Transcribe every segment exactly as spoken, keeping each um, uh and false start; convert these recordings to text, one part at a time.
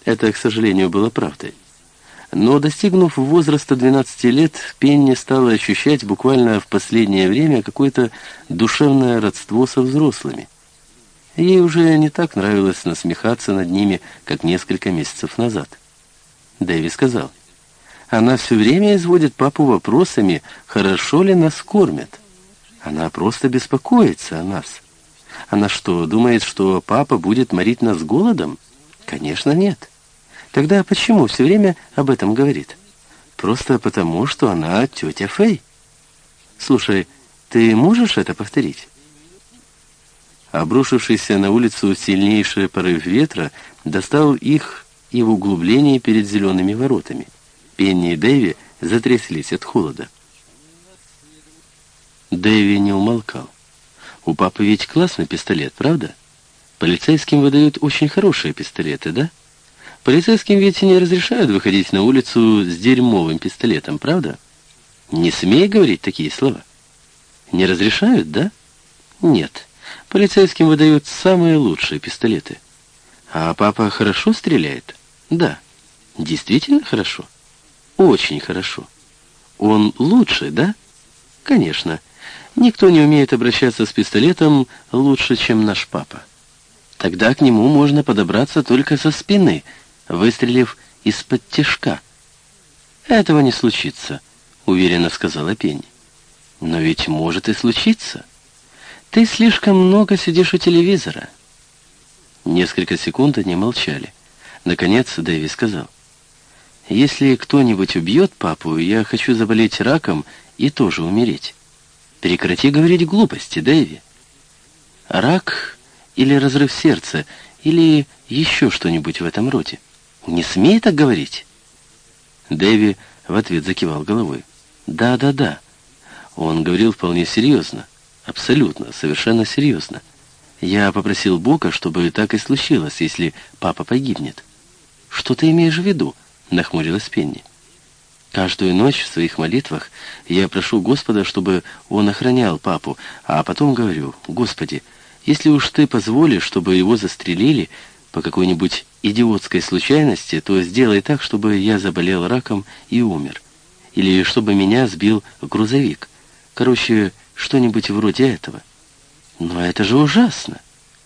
Это, к сожалению, было правдой. Но, достигнув возраста двенадцати лет, Пенни стала ощущать буквально в последнее время какое-то душевное родство со взрослыми. Ей уже не так нравилось насмехаться над ними, как несколько месяцев назад. Дэви сказал: «Она все время изводит папу вопросами, хорошо ли нас кормят. Она просто беспокоится о нас. Она что, думает, что папа будет морить нас голодом? Конечно, нет. Тогда почему все время об этом говорит? Просто потому, что она тетя Фэй. Слушай, ты можешь это повторить?» Обрушившийся на улицу сильнейший порыв ветра достал их и в углублении перед зелеными воротами. Пенни и Дэви затряслись от холода. Дэви не умолкал. «У папы ведь классный пистолет, правда? Полицейским выдают очень хорошие пистолеты, да? Полицейским ведь не разрешают выходить на улицу с дерьмовым пистолетом, правда? Не смей говорить такие слова. Не разрешают, да? Нет. Полицейским выдают самые лучшие пистолеты. А папа хорошо стреляет? Да. Действительно хорошо? Очень хорошо. Он лучше, да? Конечно. Никто не умеет обращаться с пистолетом лучше, чем наш папа. Тогда к нему можно подобраться только со спины, выстрелив из-под тишка. Этого не случится, уверенно сказала Пенни. Но ведь может и случиться. Ты слишком много сидишь у телевизора. Несколько секунд они молчали. Наконец Дэви сказал: «Если кто-нибудь убьет папу, я хочу заболеть раком и тоже умереть. Прекрати говорить глупости, Дэви. Рак или разрыв сердца, или еще что-нибудь в этом роде. Не смей так говорить». Дэви в ответ закивал головой. «Да, да, да». Он говорил вполне серьезно. Абсолютно, совершенно серьезно. Я попросил Бога, чтобы так и случилось, если папа погибнет. «Что ты имеешь в виду?» — нахмурилась Пенни. «Каждую ночь в своих молитвах я прошу Господа, чтобы Он охранял папу, а потом говорю: Господи, если уж Ты позволишь, чтобы его застрелили по какой-нибудь идиотской случайности, то сделай так, чтобы я заболел раком и умер. Или чтобы меня сбил грузовик. Короче, что-нибудь вроде этого». «Но это же ужасно!»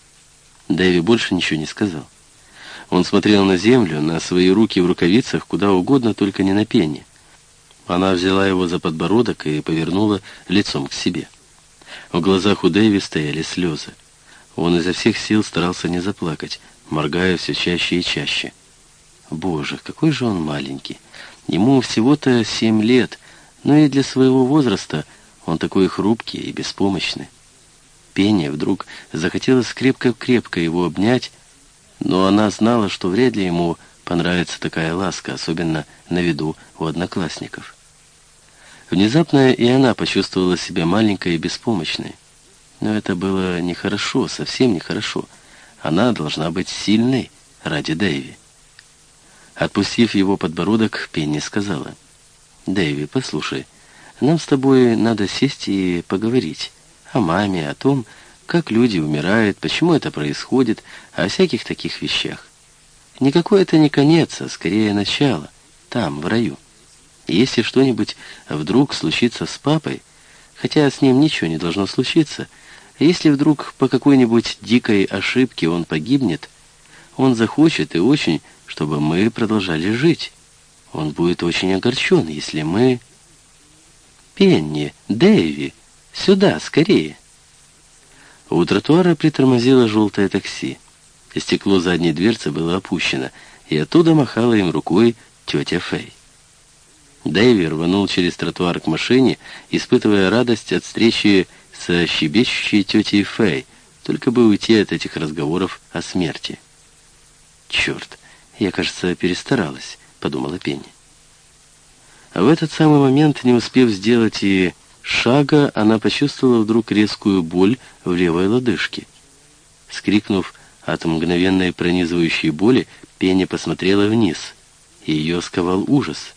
Дэви больше ничего не сказал. Он смотрел на землю, на свои руки в рукавицах, куда угодно, только не на Пенни. Она взяла его за подбородок и повернула лицом к себе. В глазах у Дэви стояли слезы. Он изо всех сил старался не заплакать, моргая все чаще и чаще. Боже, какой же он маленький! Ему всего-то семь лет, но и для своего возраста он такой хрупкий и беспомощный. Пенни вдруг захотелось крепко-крепко его обнять, но она знала, что вряд ли ему понравится такая ласка, особенно на виду у одноклассников. Внезапно и она почувствовала себя маленькой и беспомощной. Но это было нехорошо, совсем нехорошо. Она должна быть сильной ради Дэви. Отпустив его подбородок, Пенни сказала: «Дэви, послушай, нам с тобой надо сесть и поговорить о маме, о том, как люди умирают, почему это происходит, о всяких таких вещах. Никакой это не конец, а скорее начало, там, в раю. Если что-нибудь вдруг случится с папой, хотя с ним ничего не должно случиться, если вдруг по какой-нибудь дикой ошибке он погибнет, он захочет и очень, чтобы мы продолжали жить. Он будет очень огорчен, если мы...» «Пенни, Дэви, сюда, скорее!» У тротуара притормозило желтое такси. Стекло задней дверцы было опущено, и оттуда махала им рукой тетя Фэй. Дэви рванул через тротуар к машине, испытывая радость от встречи со щебечущей тетей Фэй, только бы уйти от этих разговоров о смерти. «Черт, я, кажется, перестаралась», — подумала Пенни. А в этот самый момент, не успев сделать и шага, она почувствовала вдруг резкую боль в левой лодыжке. Вскрикнув от мгновенной пронизывающей боли, Пенни посмотрела вниз, и ее сковал ужас.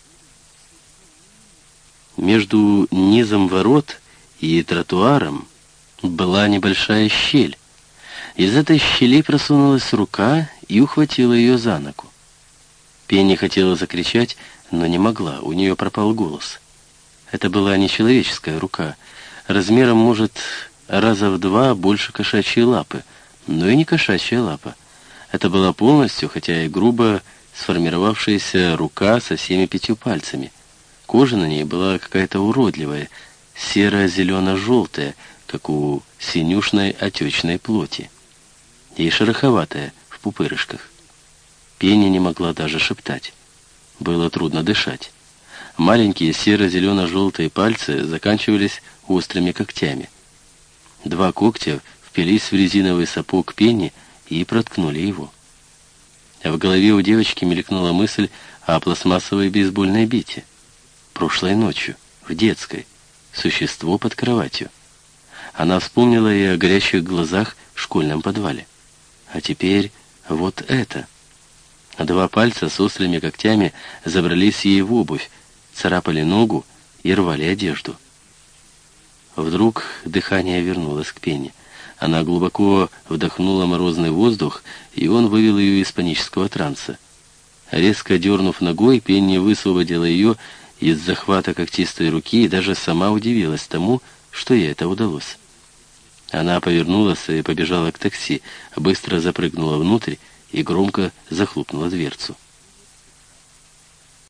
Между низом ворот и тротуаром была небольшая щель. Из этой щели просунулась рука и ухватила ее за ногу. Пенни хотела закричать, но не могла, у нее пропал голос. Это была не человеческая рука, размером, может, раза в два больше кошачьей лапы, но и не кошачья лапа. Это была полностью, хотя и грубо, сформировавшаяся рука со всеми пятью пальцами. Кожа на ней была какая-то уродливая, серо-зелено-желтая, как у синюшной отечной плоти, и шероховатая в пупырышках. Пенни не могла даже шептать. Было трудно дышать. Маленькие серо-зелено-желтые пальцы заканчивались острыми когтями. Два когтя впились в резиновый сапог Пенни и проткнули его. А в голове у девочки мелькнула мысль о пластмассовой бейсбольной бите. Прошлой ночью, в детской, существо под кроватью. Она вспомнила и о горящих глазах в школьном подвале. А теперь вот это. Два пальца с острыми когтями забрались ей в обувь, царапали ногу и рвали одежду. Вдруг дыхание вернулось к Пенни. Она глубоко вдохнула морозный воздух, и он вывел ее из панического транса. Резко дернув ногой, Пенни высвободила ее из захвата когтистой руки и даже сама удивилась тому, что ей это удалось. Она повернулась и побежала к такси, быстро запрыгнула внутрь и громко захлопнула дверцу.